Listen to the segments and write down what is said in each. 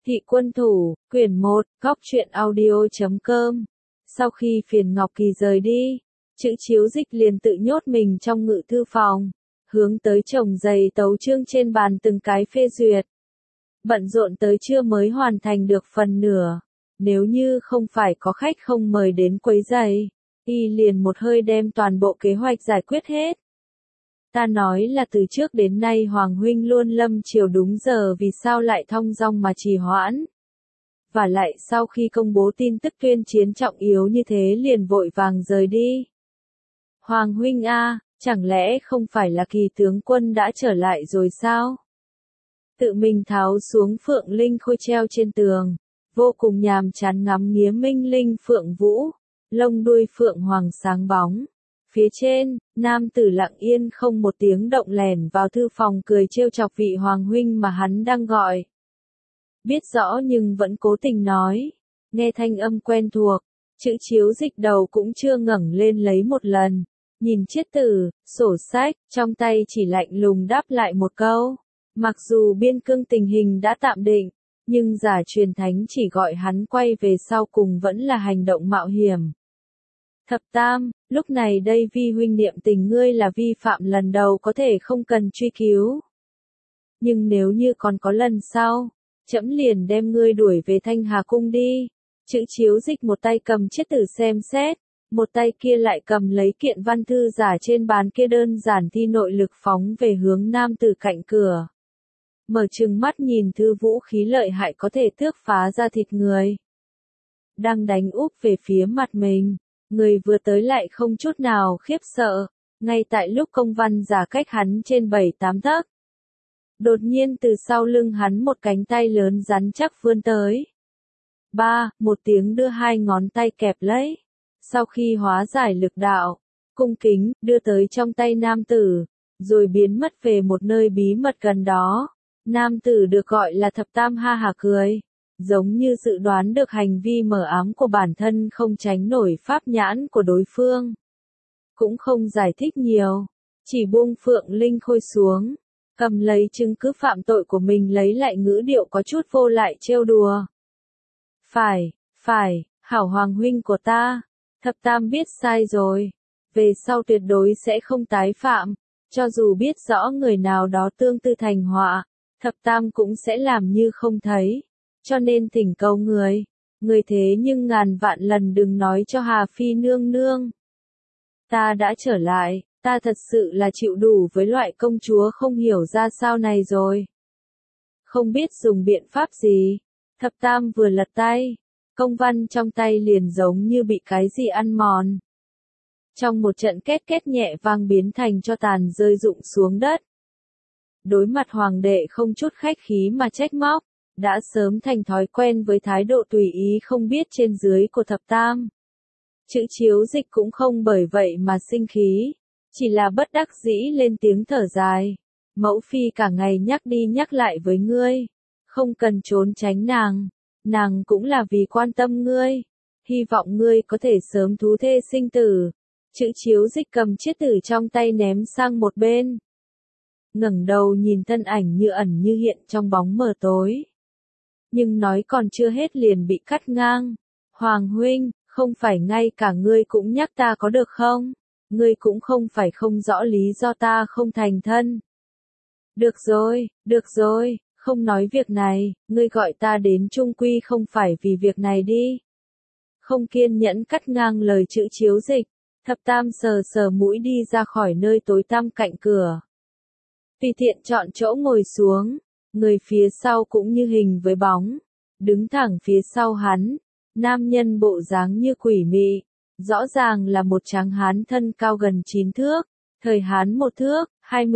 Thị quân thủ, quyển 1, góc truyện audio.com. Sau khi Phiền Ngọc Kỳ rời đi, Chữ Chiếu Dịch liền tự nhốt mình trong ngự thư phòng, hướng tới chồng giày tấu chương trên bàn từng cái phê duyệt. Bận rộn tới trưa mới hoàn thành được phần nửa, nếu như không phải có khách không mời đến quấy rầy, y liền một hơi đem toàn bộ kế hoạch giải quyết hết. Ta nói là từ trước đến nay Hoàng huynh luôn lâm chiều đúng giờ, vì sao lại thong dong mà trì hoãn. Và lại sau khi công bố tin tức tuyên chiến trọng yếu như thế liền vội vàng rời đi. Hoàng huynh a, chẳng lẽ không phải là Kỳ tướng quân đã trở lại rồi sao? Tự mình tháo xuống phượng linh khôi treo trên tường, vô cùng nhàm chán ngắm nghía minh linh phượng vũ, lông đuôi phượng hoàng sáng bóng. Phía trên, nam tử lặng yên không một tiếng động lẻn vào thư phòng cười trêu chọc vị hoàng huynh mà hắn đang gọi. Biết rõ nhưng vẫn cố tình nói, nghe thanh âm quen thuộc, Chữ Chiếu Dịch đầu cũng chưa ngẩng lên lấy một lần, nhìn chiết tử, sổ sách, trong tay chỉ lạnh lùng đáp lại một câu. Mặc dù biên cương tình hình đã tạm định, nhưng giả truyền thánh chỉ gọi hắn quay về sau cùng vẫn là hành động mạo hiểm. Thập tam, lúc này đây vi huynh niệm tình ngươi là vi phạm lần đầu có thể không cần truy cứu. Nhưng nếu như còn có lần sau, trẫm liền đem ngươi đuổi về Thanh Hà Cung đi. Chữ Chiếu Dịch một tay cầm chiết tử xem xét, một tay kia lại cầm lấy kiện văn thư giả trên bàn kia đơn giản thi nội lực phóng về hướng nam tử cạnh cửa. Mở trừng mắt nhìn thư vũ khí lợi hại có thể tước phá ra thịt người. Đang đánh úp về phía mặt mình. Người vừa tới lại không chút nào khiếp sợ, ngay tại lúc công văn giả cách hắn trên 7-8 tấc. Đột nhiên từ sau lưng hắn một cánh tay lớn rắn chắc vươn tới. Một tiếng đưa hai ngón tay kẹp lấy. Sau khi hóa giải lực đạo, cung kính, đưa tới trong tay nam tử, rồi biến mất về một nơi bí mật gần đó. Nam tử được gọi là Thập Tam ha hả cười. Giống như dự đoán được hành vi mờ ám của bản thân không tránh nổi pháp nhãn của đối phương. Cũng không giải thích nhiều, chỉ buông phượng linh khôi xuống, cầm lấy chứng cứ phạm tội của mình lấy lại ngữ điệu có chút vô lại trêu đùa. Phải, hảo hoàng huynh của ta, Thập Tam biết sai rồi, về sau tuyệt đối sẽ không tái phạm, cho dù biết rõ người nào đó tương tư thành họa, Thập Tam cũng sẽ làm như không thấy. Cho nên thỉnh cầu người thế nhưng ngàn vạn lần đừng nói cho Hà Phi nương nương. Ta đã trở lại, ta thật sự là chịu đủ với loại công chúa không hiểu ra sao này rồi. Không biết dùng biện pháp gì, Thập Tam vừa lật tay, công văn trong tay liền giống như bị cái gì ăn mòn. Trong một trận két két nhẹ vang biến thành cho tàn rơi rụng xuống đất. Đối mặt hoàng đệ không chút khách khí mà trách móc. Đã sớm thành thói quen với thái độ tùy ý không biết trên dưới của Thập Tam. Chữ Chiếu Dịch cũng không bởi vậy mà sinh khí, chỉ là bất đắc dĩ lên tiếng thở dài. Mẫu phi cả ngày nhắc đi nhắc lại với ngươi, không cần trốn tránh nàng cũng là vì quan tâm ngươi, hy vọng ngươi có thể sớm thú thê sinh tử. Chữ Chiếu Dịch cầm chiết tử trong tay ném sang một bên. Ngẩng đầu nhìn thân ảnh như ẩn như hiện trong bóng mờ tối. Nhưng nói còn chưa hết liền bị cắt ngang. Hoàng huynh, không phải ngay cả ngươi cũng nhắc ta có được không? Ngươi cũng không phải không rõ lý do ta không thành thân. Được rồi, không nói việc này, ngươi gọi ta đến chung quy không phải vì việc này đi. Không kiên nhẫn cắt ngang lời Chữ Chiếu Dịch, Thập Tam sờ mũi đi ra khỏi nơi tối tăm cạnh cửa. Tùy tiện chọn chỗ ngồi xuống. Người phía sau cũng như hình với bóng, đứng thẳng phía sau hắn, nam nhân bộ dáng như quỷ mị, rõ ràng là một tráng hán thân cao gần 9 thước, thời hán 1 thước,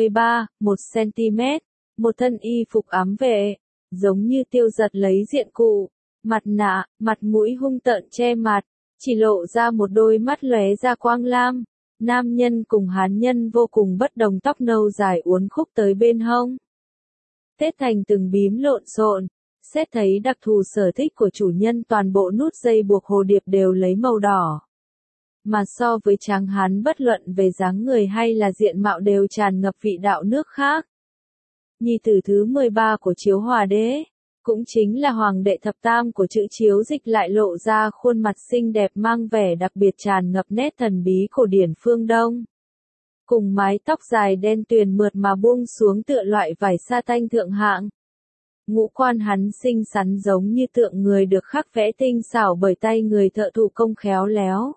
1 cm, một thân y phục ám vệ, giống như tiêu giật lấy diện cụ, mặt nạ, mặt mũi hung tợn che mặt, chỉ lộ ra một đôi mắt lóe ra quang lam. Nam nhân cùng hán nhân vô cùng bất đồng, tóc nâu dài uốn khúc tới bên hông. Tết thành từng bím lộn xộn, xét thấy đặc thù sở thích của chủ nhân toàn bộ nút dây buộc hồ điệp đều lấy màu đỏ. Mà so với tráng hán bất luận về dáng người hay là diện mạo đều tràn ngập vị đạo nước khác. Nhi tử thứ 13 của Chiếu Hòa Đế, cũng chính là hoàng đệ thập tam của Chữ Chiếu Dịch lại lộ ra khuôn mặt xinh đẹp mang vẻ đặc biệt tràn ngập nét thần bí cổ điển phương Đông. Cùng mái tóc dài đen tuyền mượt mà buông xuống tựa loại vải sa tanh thượng hạng. Ngũ quan hắn xinh xắn giống như tượng người được khắc vẽ tinh xảo bởi tay người thợ thủ công khéo léo.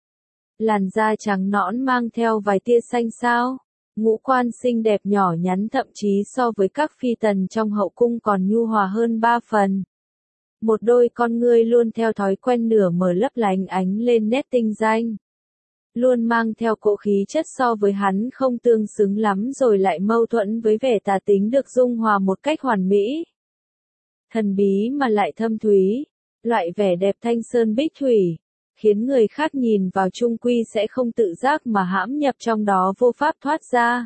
Làn da trắng nõn mang theo vài tia xanh xao. Ngũ quan xinh đẹp nhỏ nhắn thậm chí so với các phi tần trong hậu cung còn nhu hòa hơn 3 phần. Một đôi con ngươi luôn theo thói quen nửa mở lấp lánh ánh lên nét tinh danh. Luôn mang theo cỗ khí chất so với hắn không tương xứng lắm rồi lại mâu thuẫn với vẻ tà tính được dung hòa một cách hoàn mỹ. Thần bí mà lại thâm thúy, loại vẻ đẹp thanh sơn bích thủy, khiến người khác nhìn vào chung quy sẽ không tự giác mà hãm nhập trong đó vô pháp thoát ra.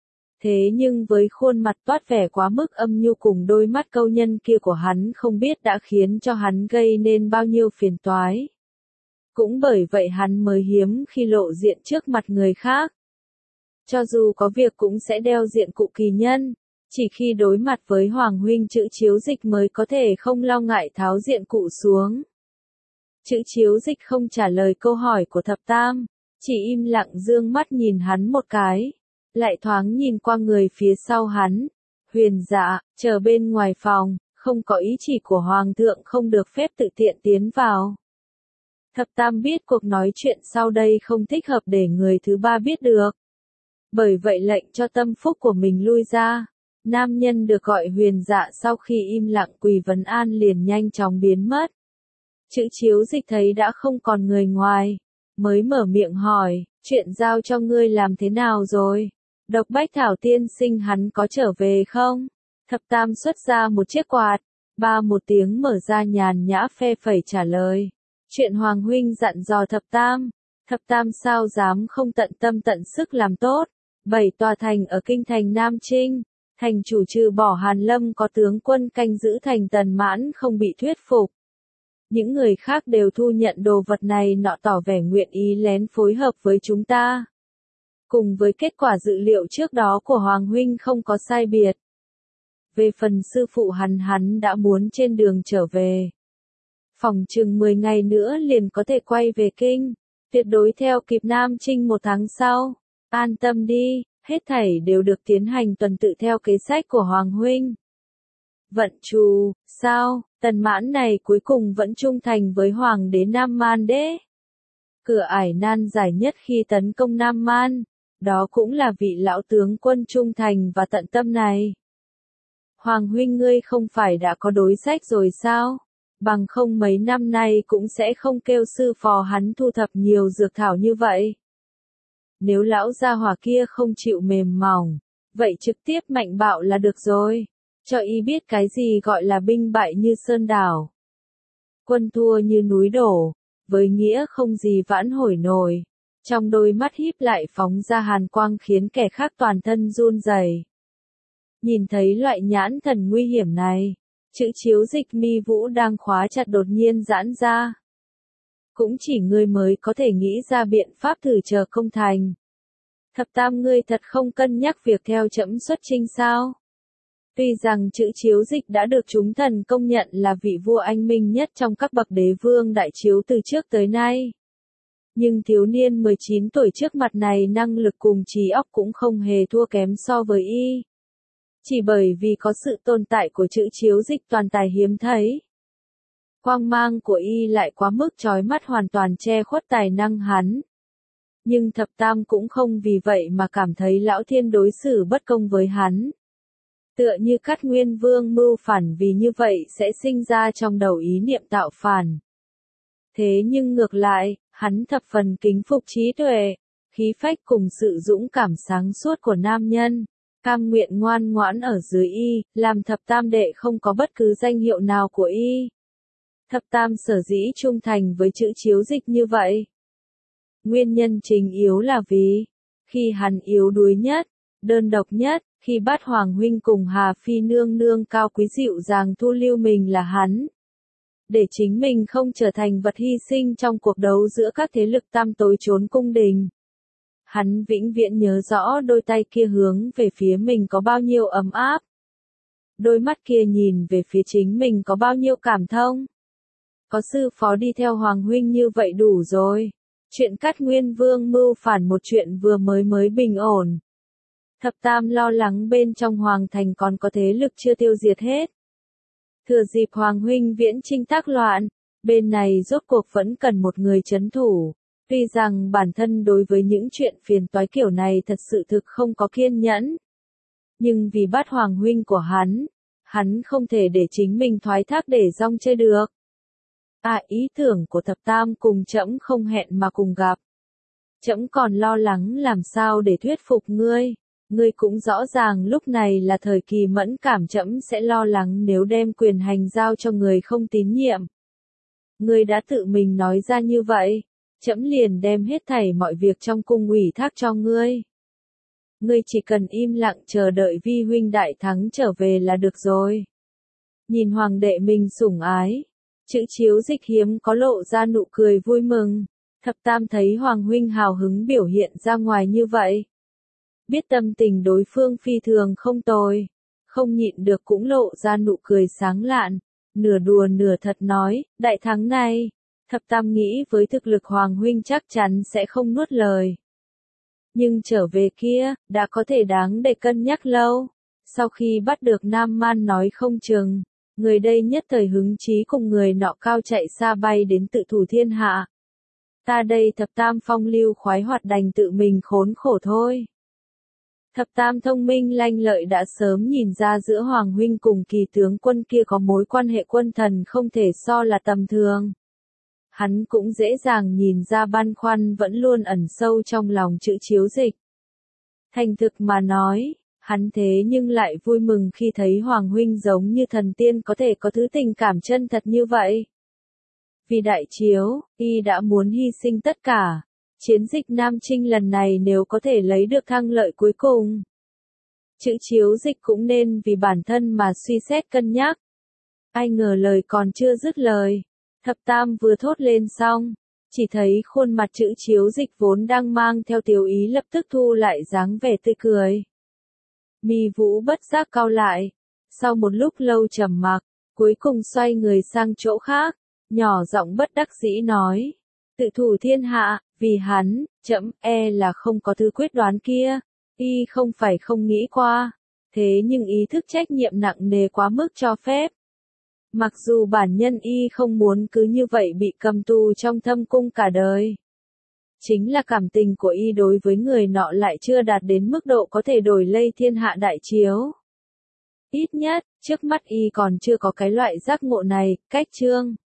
Thế nhưng với khuôn mặt toát vẻ quá mức âm nhu cùng đôi mắt câu nhân kia của hắn không biết đã khiến cho hắn gây nên bao nhiêu phiền toái. Cũng bởi vậy hắn mới hiếm khi lộ diện trước mặt người khác. Cho dù có việc cũng sẽ đeo diện cụ kỳ nhân, chỉ khi đối mặt với Hoàng huynh Chữ Chiếu Dịch mới có thể không lo ngại tháo diện cụ xuống. Chữ Chiếu Dịch không trả lời câu hỏi của thập tam, chỉ im lặng dương mắt nhìn hắn một cái, lại thoáng nhìn qua người phía sau hắn. Huyền Dạ, chờ bên ngoài phòng, không có ý chỉ của Hoàng thượng không được phép tự tiện tiến vào. Thập tam biết cuộc nói chuyện sau đây không thích hợp để người thứ ba biết được. Bởi vậy lệnh cho tâm phúc của mình lui ra. Nam nhân được gọi Huyền Dạ sau khi im lặng quỳ vấn an liền nhanh chóng biến mất. Chữ Chiếu Dịch thấy đã không còn người ngoài, mới mở miệng hỏi, chuyện giao cho ngươi làm thế nào rồi? Độc Bách Thảo tiên sinh hắn có trở về không? Thập tam xuất ra một chiếc quạt, ba một tiếng mở ra nhàn nhã phe phẩy trả lời. Chuyện Hoàng huynh dặn dò thập tam sao dám không tận tâm tận sức làm tốt. 7 tòa thành ở kinh thành Nam Trinh, thành chủ trừ bỏ Hàn Lâm có tướng quân canh giữ thành Tần Mãn không bị thuyết phục. Những người khác đều thu nhận đồ vật này nọ tỏ vẻ nguyện ý lén phối hợp với chúng ta. Cùng với kết quả dự liệu trước đó của Hoàng huynh không có sai biệt. Về phần sư phụ hắn đã muốn trên đường trở về. Phòng chừng 10 ngày nữa liền có thể quay về kinh, tuyệt đối theo kịp Nam Trinh 1 tháng sau. An tâm đi, hết thảy đều được tiến hành tuần tự theo kế sách của Hoàng huynh. Vận Trù, sao, Tần Mãn này cuối cùng vẫn trung thành với Hoàng đế Nam Man đế. Cửa ải nan giải nhất khi tấn công Nam Man, đó cũng là vị lão tướng quân trung thành và tận tâm này. Hoàng huynh ngươi không phải đã có đối sách rồi sao? Bằng không mấy năm nay cũng sẽ không kêu sư phò hắn thu thập nhiều dược thảo như vậy. Nếu lão gia hỏa kia không chịu mềm mỏng, vậy trực tiếp mạnh bạo là được rồi. Cho y biết cái gì gọi là binh bại như sơn đảo. Quân thua như núi đổ, với nghĩa không gì vãn hồi nổi. Trong đôi mắt híp lại phóng ra hàn quang khiến kẻ khác toàn thân run rẩy. Nhìn thấy loại nhãn thần nguy hiểm này, Chữ Chiếu Dịch mi vũ đang khóa chặt đột nhiên giãn ra. Cũng chỉ ngươi mới có thể nghĩ ra biện pháp thử chờ công thành. Thập tam ngươi thật không cân nhắc việc theo trẫm xuất chinh sao? Tuy rằng Chữ Chiếu Dịch đã được chúng thần công nhận là vị vua anh minh nhất trong các bậc đế vương đại chiếu từ trước tới nay. Nhưng thiếu niên 19 tuổi trước mặt này năng lực cùng trí óc cũng không hề thua kém so với y. Chỉ bởi vì có sự tồn tại của Chữ Chiếu Dịch toàn tài hiếm thấy. Quang mang của y lại quá mức chói mắt hoàn toàn che khuất tài năng hắn. Nhưng thập tam cũng không vì vậy mà cảm thấy lão thiên đối xử bất công với hắn. Tựa như Cát Nguyên Vương mưu phản vì như vậy sẽ sinh ra trong đầu ý niệm tạo phản. Thế nhưng ngược lại, hắn thập phần kính phục trí tuệ, khí phách cùng sự dũng cảm sáng suốt của nam nhân. Cam nguyện ngoan ngoãn ở dưới y, làm thập tam đệ không có bất cứ danh hiệu nào của y. Thập tam sở dĩ trung thành với Chữ Chiếu Dịch như vậy. Nguyên nhân chính yếu là vì, khi hắn yếu đuối nhất, đơn độc nhất, khi Bát Hoàng huynh cùng Hà Phi nương nương cao quý dịu dàng thu lưu mình là hắn. Để chính mình không trở thành vật hy sinh trong cuộc đấu giữa các thế lực tăm tối trốn cung đình. Hắn vĩnh viễn nhớ rõ đôi tay kia hướng về phía mình có bao nhiêu ấm áp. đôi mắt kia nhìn về phía chính mình có bao nhiêu cảm thông. Có sư phó đi theo Hoàng huynh như vậy đủ rồi. Chuyện Cát Nguyên Vương mưu phản một chuyện vừa mới bình ổn. Thập Tam lo lắng bên trong Hoàng thành còn có thế lực chưa tiêu diệt hết. Thừa dịp Hoàng huynh viễn chinh tác loạn, bên này rốt cuộc vẫn cần một người trấn thủ. Tuy rằng bản thân đối với những chuyện phiền toái kiểu này thật sự thực không có kiên nhẫn. Nhưng vì bắt Hoàng huynh của hắn không thể để chính mình thoái thác để rong chơi được. Ý tưởng của Thập Tam cùng trẫm không hẹn mà cùng gặp. Trẫm còn lo lắng làm sao để thuyết phục ngươi. Ngươi cũng rõ ràng lúc này là thời kỳ mẫn cảm, trẫm sẽ lo lắng nếu đem quyền hành giao cho người không tín nhiệm. Ngươi đã tự mình nói ra như vậy, trẫm liền đem hết thảy mọi việc trong cung ủy thác cho ngươi. Ngươi chỉ cần im lặng chờ đợi vi huynh đại thắng trở về là được rồi. Nhìn hoàng đệ mình sủng ái, Chữ Chiếu Dịch hiếm có lộ ra nụ cười vui mừng. Thập Tam thấy Hoàng huynh hào hứng biểu hiện ra ngoài như vậy. Biết tâm tình đối phương phi thường không tồi. Không nhịn được cũng lộ ra nụ cười sáng lạn. Nửa đùa nửa thật nói, đại thắng này. Thập Tam nghĩ với thực lực Hoàng huynh chắc chắn sẽ không nuốt lời. Nhưng trở về kia, đã có thể đáng để cân nhắc lâu. Sau khi bắt được Nam Man nói không chừng. Người đây nhất thời hứng chí cùng người nọ cao chạy xa bay đến tự thủ thiên hạ. Ta đây Thập Tam phong lưu khoái hoạt đành tự mình khốn khổ thôi. Thập Tam thông minh lanh lợi đã sớm nhìn ra giữa Hoàng huynh cùng Kỳ tướng quân kia có mối quan hệ quân thần không thể so là tầm thường. Hắn cũng dễ dàng nhìn ra băn khoăn vẫn luôn ẩn sâu trong lòng Chữ Chiếu Dịch. Thành thực mà nói, hắn thế nhưng lại vui mừng khi thấy Hoàng huynh giống như thần tiên có thể có thứ tình cảm chân thật như vậy. Vì đại chiếu, y đã muốn hy sinh tất cả. Chiến dịch Nam Chinh lần này nếu có thể lấy được thắng lợi cuối cùng. Chữ Chiếu Dịch cũng nên vì bản thân mà suy xét cân nhắc. Ai ngờ lời còn chưa dứt lời. Thập Tam vừa thốt lên xong. Chỉ thấy khuôn mặt Chữ Chiếu Dịch vốn đang mang theo tiểu ý lập tức thu lại dáng vẻ tươi cười. Mi Vũ bất giác cau lại. Sau một lúc lâu trầm mặc, cuối cùng xoay người sang chỗ khác. Nhỏ giọng bất đắc dĩ nói. Tự thủ thiên hạ, vì hắn, trẫm là không có thứ quyết đoán kia. Y không phải không nghĩ qua. Thế nhưng ý thức trách nhiệm nặng nề quá mức cho phép. Mặc dù bản nhân y không muốn cứ như vậy bị cầm tù trong thâm cung cả đời. Chính là cảm tình của y đối với người nọ lại chưa đạt đến mức độ có thể đổi lây thiên hạ đại chiếu. Ít nhất, trước mắt y còn chưa có cái loại giác ngộ này, cách chương.